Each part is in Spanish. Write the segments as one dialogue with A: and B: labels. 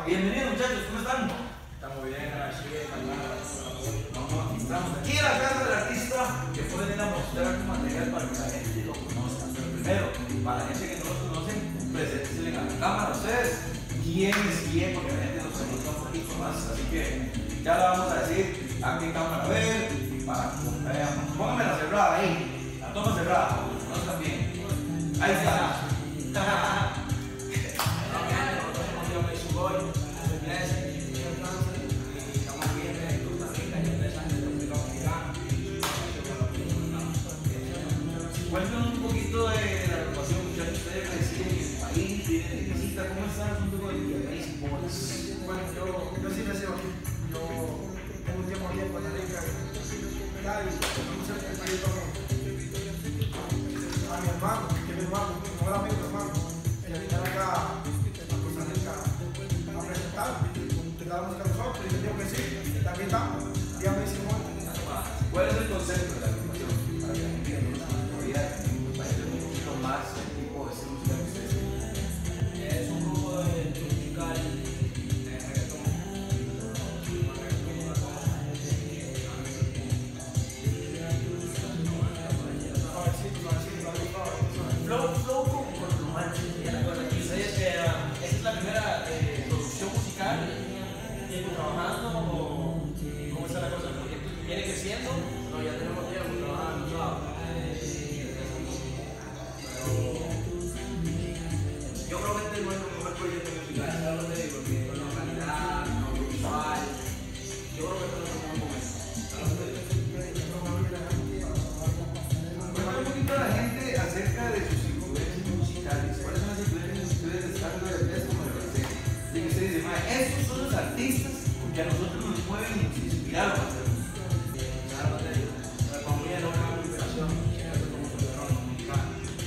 A: Bienvenidos muchachos, ¿cómo están?
B: Estamos bien, así que
A: Estamos aquí en la casa del artista que pueden ir a mostrar su material para que la gente lo conozca. Pero primero, para la gente que no lo conoce, preséntense en la cámara ustedes. ¿Quién es quién? Porque la gente nos conoce un poquito más. Así que ya lo vamos a decir. ¿A qué cámara ver? Para que vean. Pónganme la cerrada ahí. La toma cerrada. No está bien. Ahí está. Cuéntanos un poquito de la agrupación, muchachos. Ustedes residen en el país, vienen de visita. ¿Cómo está el asunto del país?
B: bueno, yo sí resido aquí. Yo tengo un tiempo aquí en Puerto Rico. Y vamos a el país a mi hermano, que es mi hermano, mi mejor amigo, mi hermano. Ella vino acá a Costa Rica a presentar, la música de nosotros. Y yo digo que sí, aquí estamos. Ya me hicimos.
A: ¿Cuál es el concepto de la agrupación? Para que la gente que no sabía, para que un poquito más el tipo de estilo musical que ustedes tienen.
B: Es un grupo de musical de reggaetón.
C: Flow con romance. ¿Ustedes esa es la primera producción musical? ¿Tiempo trabajando o cómo está la cosa? ¿El proyecto viene creciendo?
B: No, ya tenemos tiempo trabajando, pero yo creo que este no es el mejor proyecto musical, ¿sabes lo que digo? Con la calidad, lo visual, yo creo que esto es un buen momento.
A: Cuéntame un poquito a la gente acerca de sus influencias musicales. ¿Cuáles son las influencias que ustedes están de esto como de que ustedes dicen, estos son los artistas que a nosotros nos mueven y nos inspiraron a hacer música?
B: Claro, te digo, pero para mí era una inspiración, esto es como su trono musical.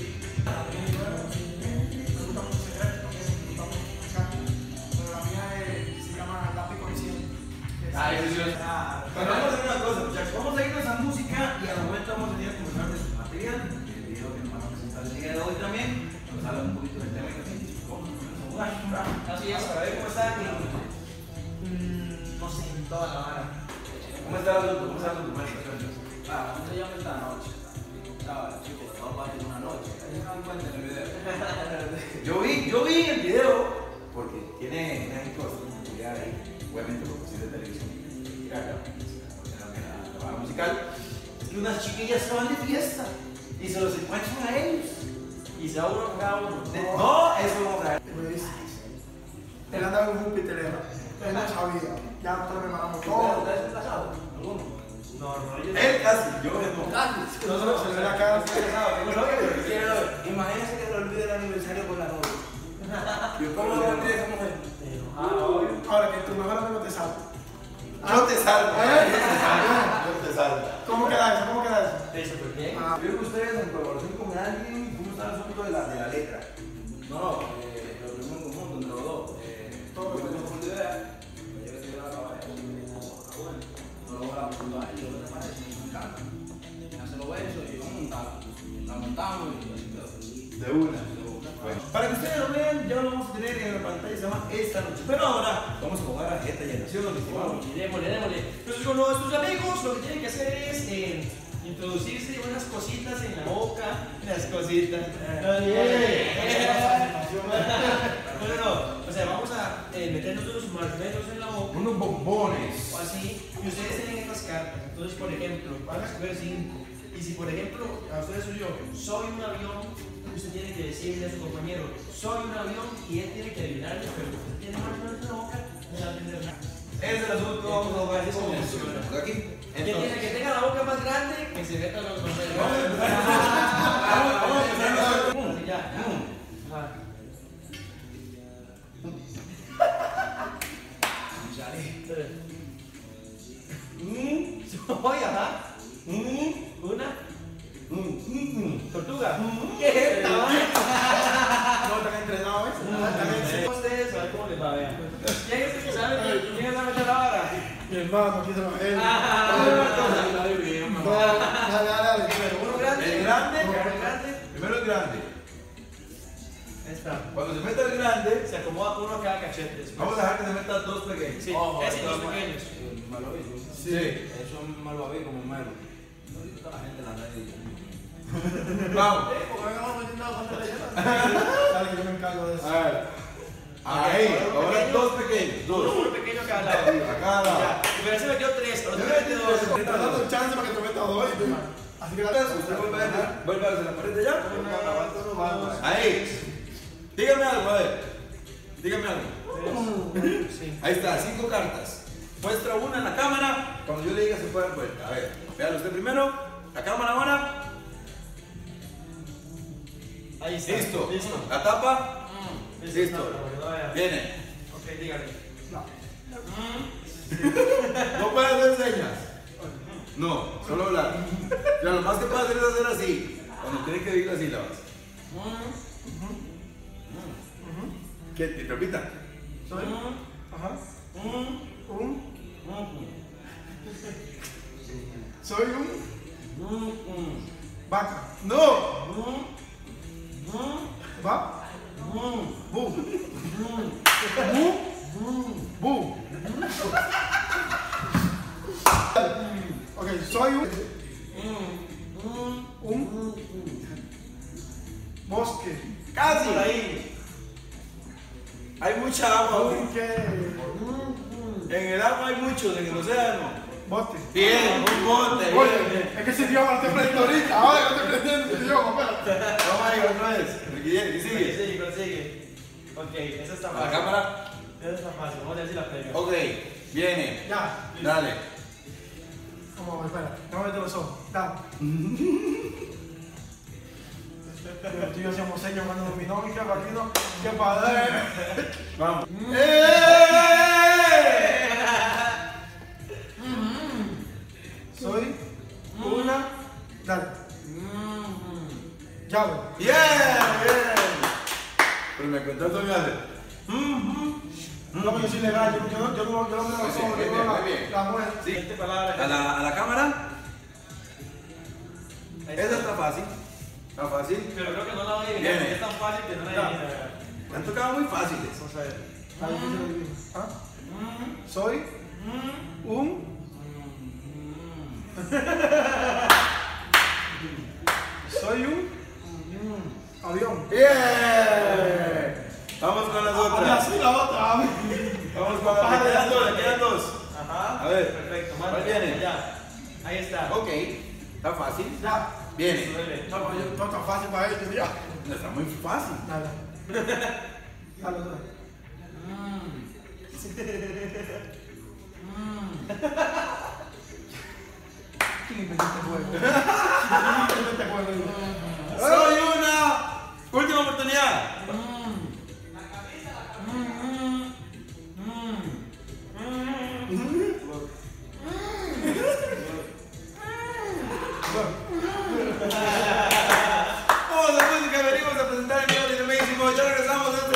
B: Me gusta mucho ese resto, me gusta mucho musical, pero la mía se llama Lápiz Consciente.
A: Eso es. Pero vamos a hacer una cosa, muchachos. Vamos a irnos a música y a la vuelta vamos a venir a conversar de su material. El video que nos van a presentar el día de hoy también. Nos habla un poquito del tema que nos
C: Así es,
A: para ver cómo están.
C: no sé, en toda la vara.
A: ¿Cómo están los documentos?
B: ¿Cómo se llama esta noche? Chicos, todo parte de una noche. Ahí no encuentro en el video.
A: Yo vi el video porque tiene México bastante peculiar ahí. Obviamente por cuestión de televisión. La musical. Es que unas chiquillas estaban de fiesta y se los encuentran a ellos.
C: Y se aburre cada uno.
A: No, eso no es.
B: Pues, él andaba en un Júpiter, él no sabía. Ya nosotros preparamos todo.
C: ¿Ustedes están casados? ¿Alguno? No, yo
A: Él casi, yo no.
B: Nosotros se le ve la cara así.
D: Imagínense que se le olvide el aniversario con la novia.
B: ¿Cómo lo olvide esa mujer? Ahora que tu mejor amigo te salva.
A: Yo te salvo. Yo te salvo.
B: ¿Cómo queda eso? ¿Cómo queda eso?
C: ¿Te súper bien?
A: Veo que ustedes en colaboración con alguien, ¿cómo está el asunto de la letra?
D: No, lo primero en conjunto entre los dos.
B: Todo lo que
D: tenemos una idea. Yo que te la acabé. No lo grabamos con dos años, ¿qué te parece? Me encanta. Ya se lo beso y vamos a montarla. La montamos y así quedó.
A: De una. Bueno, para que ustedes lo vean, ya lo vamos a tener en la pantalla, se llama Esta Noche. Pero ahora vamos a jugar a Jeta y Nación, los estimados.
C: Démosle. Entonces con nuestros amigos lo que tienen que hacer es introducirse unas cositas en la boca. Unas cositas. No. O sea, vamos a meternos unos marshmallows en la boca.
A: Unos bombones.
C: O así. Y ustedes tienen estas cartas. Entonces, por ejemplo, van a escoger 5. Y si, por ejemplo, a ustedes soy yo, soy un avión. Usted tiene que decirle a su compañero, soy un avión, y él tiene que adivinarle, pero usted tiene marshmallows en la boca, no va a aprender nada.
A: Ese es el asunto, vamos a jugar
C: Eso
A: cómo
C: funciona.
A: funciona. Aquí.
C: Que tiene que tenga la boca más grande, que se meta los marshmallows.
A: Vamos a empezar.
C: Ya. Soy, ajá. Una. Tortuga. ¿Qué es
B: no están entrenados, ¿ves?
C: Ustedes saben cómo les va, vean. ¿Quién es el que sabe? ¿Quién es la mecha la vara?
B: Mi hermano, aquí se lo ve.
C: Dale. Uno grande.
A: El grande.
C: El grande.
A: Primero el grande.
C: está.
A: Cuando se meta el grande,
C: Se acomoda uno a cada cachete. Después.
A: vamos a dejar que se metan dos pequeños.
C: Sí,
D: Ojo,
C: ese y dos
D: esto es
C: pequeños.
D: malvavisco.
A: Sí.
D: Eso es malvavisco como mero. Ahorita la gente en la red dice.
A: Vamos.
D: Porque venga, vamos a intentar hacer relleno.
B: Dale, que yo me encargo de eso.
A: A ver. Ahí, ahora dos pequeños. Dos.
C: Uno pequeño a cada lado.
A: A cada lado.
C: Ya. Pero ese metió tres, pero tú metiste dos.
B: Te estás dando un chance para que te metas dos. Así que
A: Usted vuelve a la pared de allá. Ahí. Dígame algo, a ver. Dígame algo.
C: Sí.
A: Ahí está, 5 cartas. Muestra una en la cámara. Cuando yo le diga se puede dar vuelta. A ver, véalo usted primero. La cámara ahora.
C: Ahí está.
A: Listo.
C: Listo.
A: La tapa. Listo.
C: No, no, no,
A: Viene.
C: ok, dígale.
A: No puede hacer señas. No, solo hablar. Ya, lo más que puede hacer es hacer así. Cuando tiene que decir las sílabas. ¿Qué? ¿Te repita?
B: Soy. Ajá. Soy un. Vaca.
A: ¡No!
B: Va. Bu. Bu. Ok, soy un bosque.
A: ¡Casi!
C: Ahí.
A: Hay mucha agua.
B: Un que
A: En el agua hay muchos, en el océano.
B: bote.
A: Bien, un bote.
B: Oye,
A: Bien.
B: es que ese idioma lo estoy aprendiendo ahorita. Ahora que estoy aprendiendo ese idioma, espérate.
A: Vamos ahí otra vez. ¿Qué sigue?
C: Prosigue, prosigue. Ok, esa está
A: A
C: fácil.
A: la cámara.
C: Esa está fácil. Vamos a ver si la pega.
A: Ok, viene.
B: Ya.
A: Dale.
B: Vamos, espera. No me meto los ojos. Dale. Tú y yo hacíamos señas cuando dominó mi jefe aquí, ¿no? ¡Qué padre!
A: Vamos.
B: Soy una. Dale. Llave.
A: Bien, bien. Pero me contó todo grande.
B: No, pero yo soy legal. Yo no me los ojos.
A: Muy bien, muy bien.
B: La mujer.
A: Sí.
C: Siguiente palabra.
A: A la cámara.
C: Ahí
A: Esa está fácil. Está fácil.
C: Pero creo que no la voy a adivinar.
A: Viene.
C: porque Es tan fácil que no la
B: Ya.
C: adivina.
A: Me han tocado muy fáciles.
C: Vamos a ver.
B: Ahí sí se lo digo. ¿Ah? Soy un. Soy un. Avión.
A: Bien. Vamos con las
B: Ah,
A: otras.
B: sí, la otra.
A: Vamos con las. Le quedan dos.
C: Ajá.
A: A ver.
C: Perfecto.
A: ¿Cuál
C: Manda.
A: viene?
C: Ya. Ahí está.
A: Ok. Está fácil.
B: Ya.
A: Viene.
C: Suele.
B: No, pero yo todo tan fácil para ellos, ya.
A: No está muy fácil.
B: Dale. Dale, otra. ¿Quién inventó este juego? ¿Quién inventó este juego?
A: Soy una. Última oportunidad. Vamos a música, venimos a presentar el video de Amazing Boys. Ya regresamos a esto.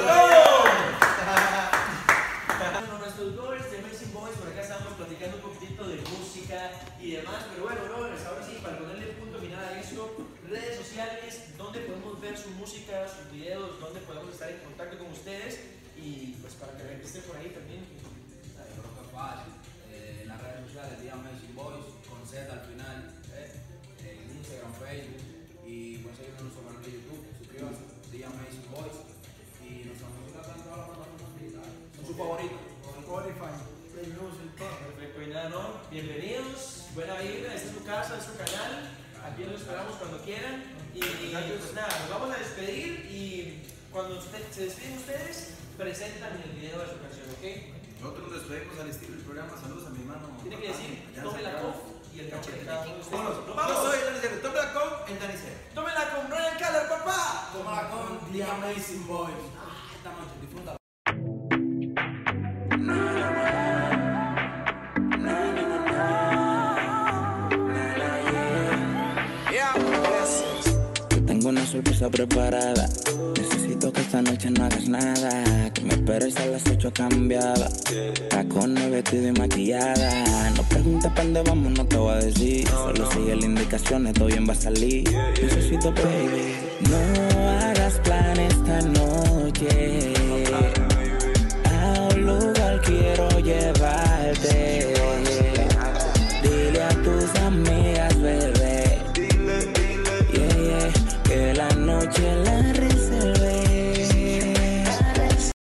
C: Bueno, nuestros brothers de Amazing Boys, por acá estábamos platicando un poquitito de música y demás, pero bueno, brothers, ahora sí, para ponerle punto final a esto, redes sociales, donde podemos ver su música, sus videos, donde podemos estar en contacto con ustedes y pues para que estén por ahí también.
D: Yo creo que es fácil. En las redes sociales, The Amazing Boys, con Z al final. En Instagram, Facebook. Y pueden seguirnos en nuestro canal de YouTube. Suscríbanse, The Amazing Boys. Y nuestra música está en todas las plataformas digitales. Son sus favoritos.
B: Spotify, Play Music, todo.
C: Perfecto, y nada, ¿no? Bienvenidos, buena vida, esta es su casa, este es su canal, aquí los esperamos cuando quieran y pues nada, nos vamos a despedir y cuando se despiden ustedes, presentan el video de su canción, ¿ok?
A: Nosotros nos despedimos al estilo del programa. Saludos a mi hermano.
C: Tiene que decir, tome la cof y el nombre de cada uno de ustedes.
A: Vámonos.
C: ¡Nos
A: Yo
C: vamos!
A: soy el Danicero. Tome la con el Danicero.
C: ¡Tómela con Brian Keller, papá!
D: Tómala con The Amazing Boys. Esta noche, disfruta.
E: Tengo una sorpresa preparada. Necesito que esta noche no hagas nada. Que me esperes a las 8 cambiada. Tacones, vestido y maquillada. No preguntes para dónde vamos, no te voy a decir. Solo sigue las indicaciones, todo bien va a salir. Necesito, baby. No hagas planes ajeno.